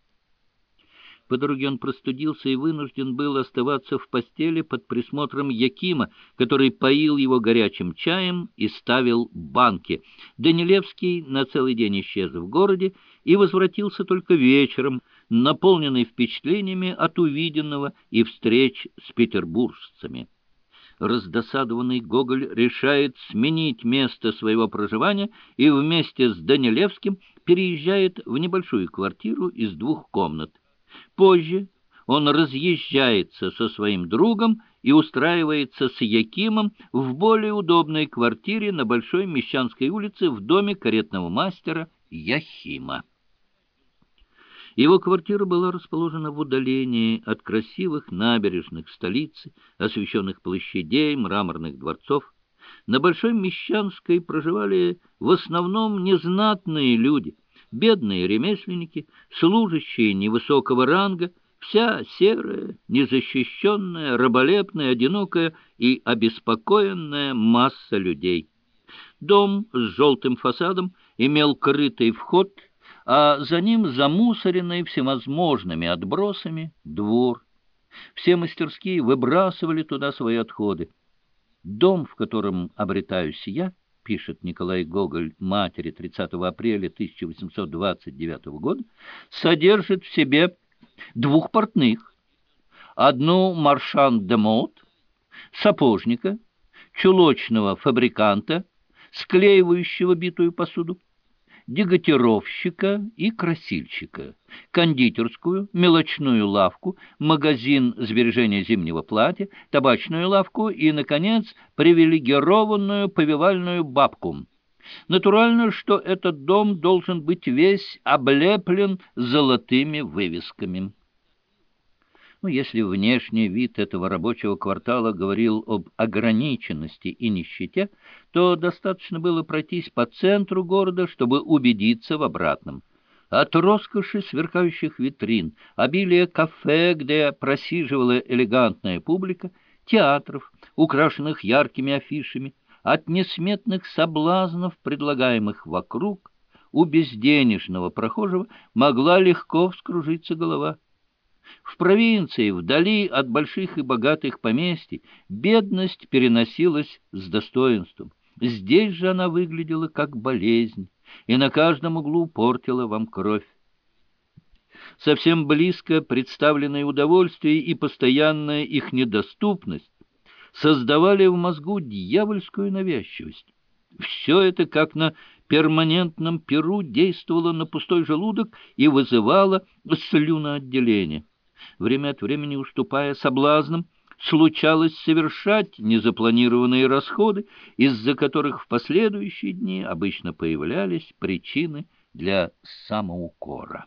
По дороге он простудился и вынужден был оставаться в постели под присмотром Якима, который поил его горячим чаем и ставил банки. Данилевский на целый день исчез в городе и возвратился только вечером, наполненный впечатлениями от увиденного и встреч с петербуржцами. Раздосадованный Гоголь решает сменить место своего проживания и вместе с Данилевским переезжает в небольшую квартиру из двух комнат. Позже он разъезжается со своим другом и устраивается с Якимом в более удобной квартире на Большой Мещанской улице в доме каретного мастера Яхима. Его квартира была расположена в удалении от красивых набережных столицы, освещенных площадей, мраморных дворцов. На Большой Мещанской проживали в основном незнатные люди, бедные ремесленники, служащие невысокого ранга, вся серая, незащищенная, раболепная, одинокая и обеспокоенная масса людей. Дом с желтым фасадом имел крытый вход, а за ним замусоренный всевозможными отбросами двор. Все мастерские выбрасывали туда свои отходы. Дом, в котором обретаюсь я, пишет Николай Гоголь матери тридцатого апреля тысяча восемьсот двадцать девятого года, содержит в себе двух портных, одну маршан-де-мод, сапожника, чулочного фабриканта, склеивающего битую посуду, деготировщика и красильщика, кондитерскую, мелочную лавку, магазин сбережения зимнего платья, табачную лавку и, наконец, привилегированную повивальную бабку. Натурально, что этот дом должен быть весь облеплен золотыми вывесками. Ну, если внешний вид этого рабочего квартала говорил об ограниченности и нищете, то достаточно было пройтись по центру города, чтобы убедиться в обратном. От роскоши сверкающих витрин, обилия кафе, где просиживала элегантная публика, театров, украшенных яркими афишами, от несметных соблазнов, предлагаемых вокруг, у безденежного прохожего могла легко вскружиться голова. В провинции, вдали от больших и богатых поместий, бедность переносилась с достоинством. Здесь же она выглядела как болезнь, и на каждом углу портила вам кровь. Совсем близко представленные удовольствия и постоянная их недоступность создавали в мозгу дьявольскую навязчивость. Все это, как на перманентном перу, действовало на пустой желудок и вызывало слюноотделение. Время от времени, уступая соблазнам, случалось совершать незапланированные расходы, из-за которых в последующие дни обычно появлялись причины для самоукора.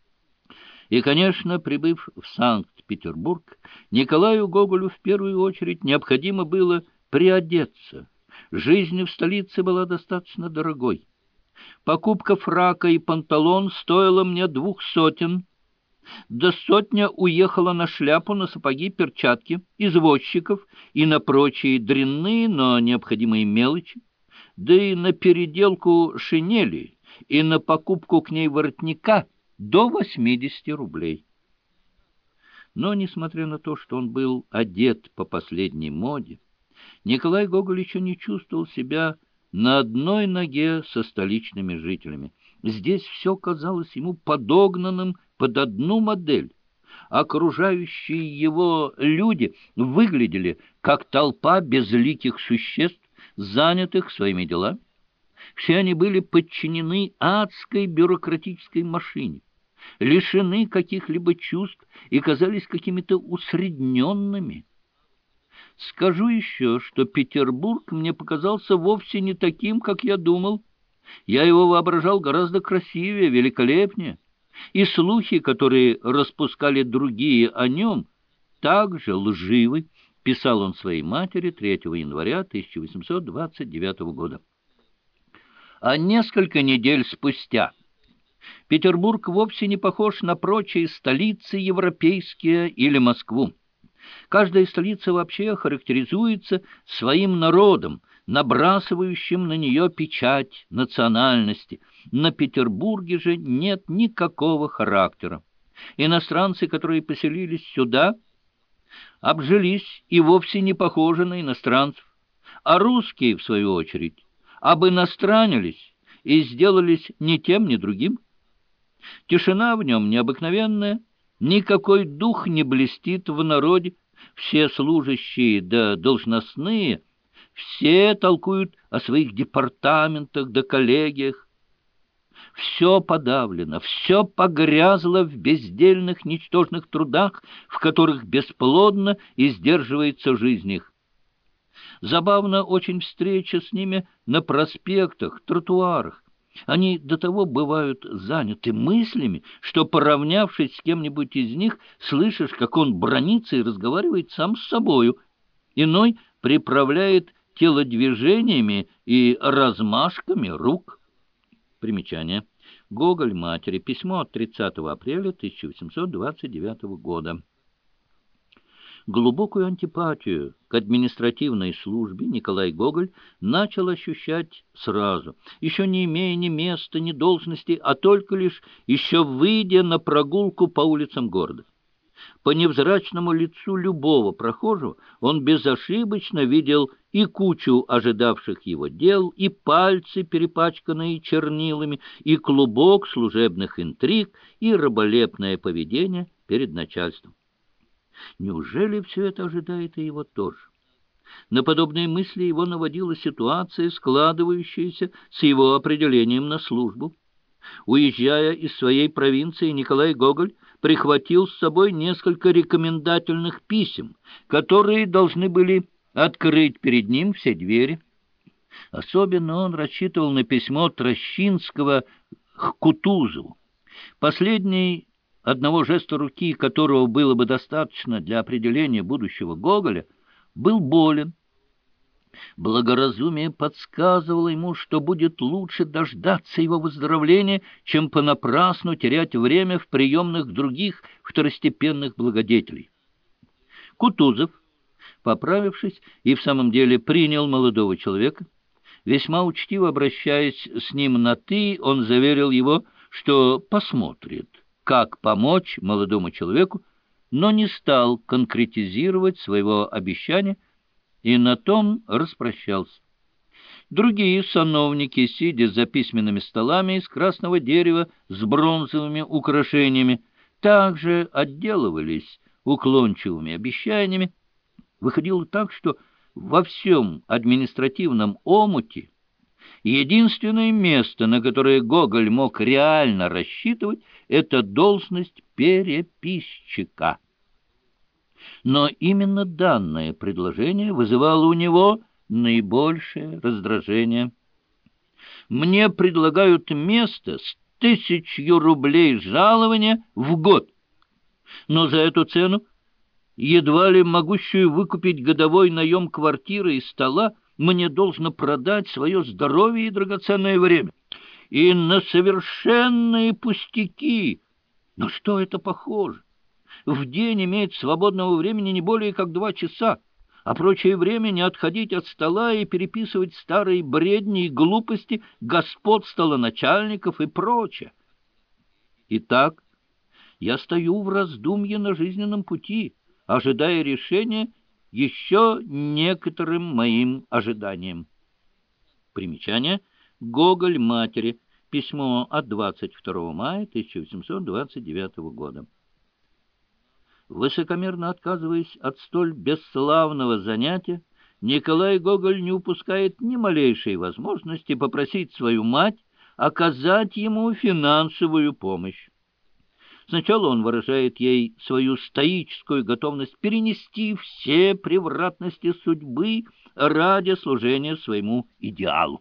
И, конечно, прибыв в Санкт-Петербург, Николаю Гоголю в первую очередь необходимо было приодеться. Жизнь в столице была достаточно дорогой. Покупка фрака и панталон стоила мне двух сотен, да сотня уехала на шляпу, на сапоги, перчатки, извозчиков и на прочие дрянные, но необходимые мелочи, да и на переделку шинели и на покупку к ней воротника до восьмидесяти рублей. Но, несмотря на то, что он был одет по последней моде, Николай Гоголь еще не чувствовал себя на одной ноге со столичными жителями. Здесь все казалось ему подогнанным под одну модель. Окружающие его люди выглядели как толпа безликих существ, занятых своими делами. Все они были подчинены адской бюрократической машине, лишены каких-либо чувств и казались какими-то усредненными. Скажу еще, что Петербург мне показался вовсе не таким, как я думал. Я его воображал гораздо красивее, великолепнее, и слухи, которые распускали другие о нем, также лживы, писал он своей матери третьего января тысяча восемьсот двадцать девятого года. А несколько недель спустя Петербург вовсе не похож на прочие столицы европейские или Москву. Каждая столица вообще характеризуется своим народом, набрасывающим на нее печать национальности. На Петербурге же нет никакого характера. Иностранцы, которые поселились сюда, обжились и вовсе не похожи на иностранцев, а русские, в свою очередь, обиностранились и сделались ни тем, ни другим. Тишина в нем необыкновенная, никакой дух не блестит в народе, все служащие да должностные, все толкуют о своих департаментах да коллегиях. Все подавлено, все погрязло в бездельных, ничтожных трудах, в которых бесплодно издерживается жизнь их. Забавна очень встреча с ними на проспектах, тротуарах. Они до того бывают заняты мыслями, что, поравнявшись с кем-нибудь из них, слышишь, как он бранится и разговаривает сам с собою. Иной приправляет телодвижениями и размашками рук. Примечание. Гоголь матери. Письмо от тридцатого апреля тысяча восемьсот двадцать девятого года. Глубокую антипатию к административной службе Николай Гоголь начал ощущать сразу, еще не имея ни места, ни должности, а только лишь еще выйдя на прогулку по улицам города. По невзрачному лицу любого прохожего он безошибочно видел и кучу ожидавших его дел, и пальцы, перепачканные чернилами, и клубок служебных интриг, и раболепное поведение перед начальством. Неужели все это ожидает и его тоже? На подобные мысли его наводила ситуация, складывающаяся с его определением на службу. Уезжая из своей провинции, Николай Гоголь прихватил с собой несколько рекомендательных писем, которые должны были открыть перед ним все двери. Особенно он рассчитывал на письмо Трощинского к Кутузову. Последний, одного жеста руки которого было бы достаточно для определения будущего Гоголя, был болен. Благоразумие подсказывало ему, что будет лучше дождаться его выздоровления, чем понапрасну терять время в приемных других второстепенных благодетелей. Кутузов, поправившись, и в самом деле принял молодого человека. Весьма учтиво обращаясь с ним на «ты», он заверил его, что посмотрит, как помочь молодому человеку, но не стал конкретизировать своего обещания, и на том распрощался. Другие сановники, сидя за письменными столами из красного дерева с бронзовыми украшениями, также отделывались уклончивыми обещаниями. Выходило так, что во всем административном омуте единственное место, на которое Гоголь мог реально рассчитывать, это должность переписчика. Но именно данное предложение вызывало у него наибольшее раздражение. «Мне предлагают место с тысячью рублей жалования в год, но за эту цену, едва ли могущую выкупить годовой наем квартиры и стола, мне должно продать свое здоровье и драгоценное время. И на совершенные пустяки. Но что это похоже? В день иметь свободного времени не более как два часа, а прочее время не отходить от стола и переписывать старые бредни и глупости господ столоначальников и прочее. Итак, я стою в раздумье на жизненном пути, ожидая решения еще некоторым моим ожиданиям». Примечание. Гоголь матери. Письмо от двадцать второго мая тысяча восемьсот двадцать девятого года. Высокомерно отказываясь от столь бесславного занятия, Николай Гоголь не упускает ни малейшей возможности попросить свою мать оказать ему финансовую помощь. Сначала он выражает ей свою стоическую готовность перенести все превратности судьбы ради служения своему идеалу.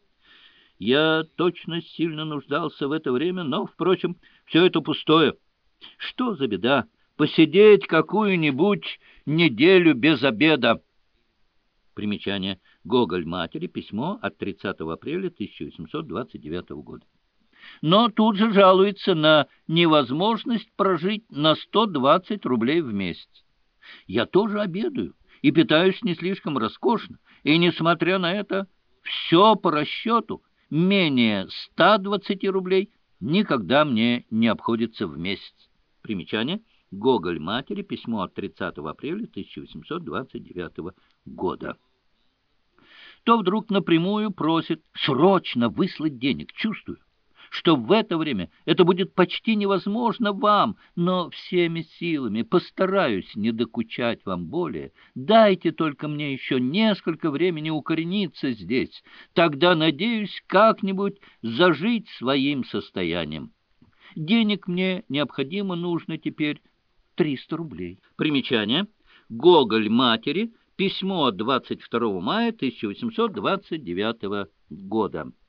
«Я точно сильно нуждался в это время, но, впрочем, все это пустое. Что за беда? Посидеть какую-нибудь неделю без обеда». Примечание. Гоголь матери. Письмо от тридцатого апреля тысяча восемьсот двадцать девятого года. Но тут же жалуется на невозможность прожить на сто двадцать рублей в месяц. «Я тоже обедаю и питаюсь не слишком роскошно, и, несмотря на это, все по расчету, менее ста двадцати рублей никогда мне не обходится в месяц». Примечание. Гоголь матери. Письмо от тридцатого апреля тысяча восемьсот двадцать девятого года. То вдруг напрямую просит срочно выслать денег. Чувствую, что в это время это будет почти невозможно вам, но всеми силами постараюсь не докучать вам более. Дайте только мне еще несколько времени укорениться здесь. Тогда, надеюсь, как-нибудь зажить своим состоянием. Денег мне необходимо нужно теперь триста рублей. Примечание. Гоголь матери. Письмо от двадцать второго мая тысяча восемьсот двадцать девятого года.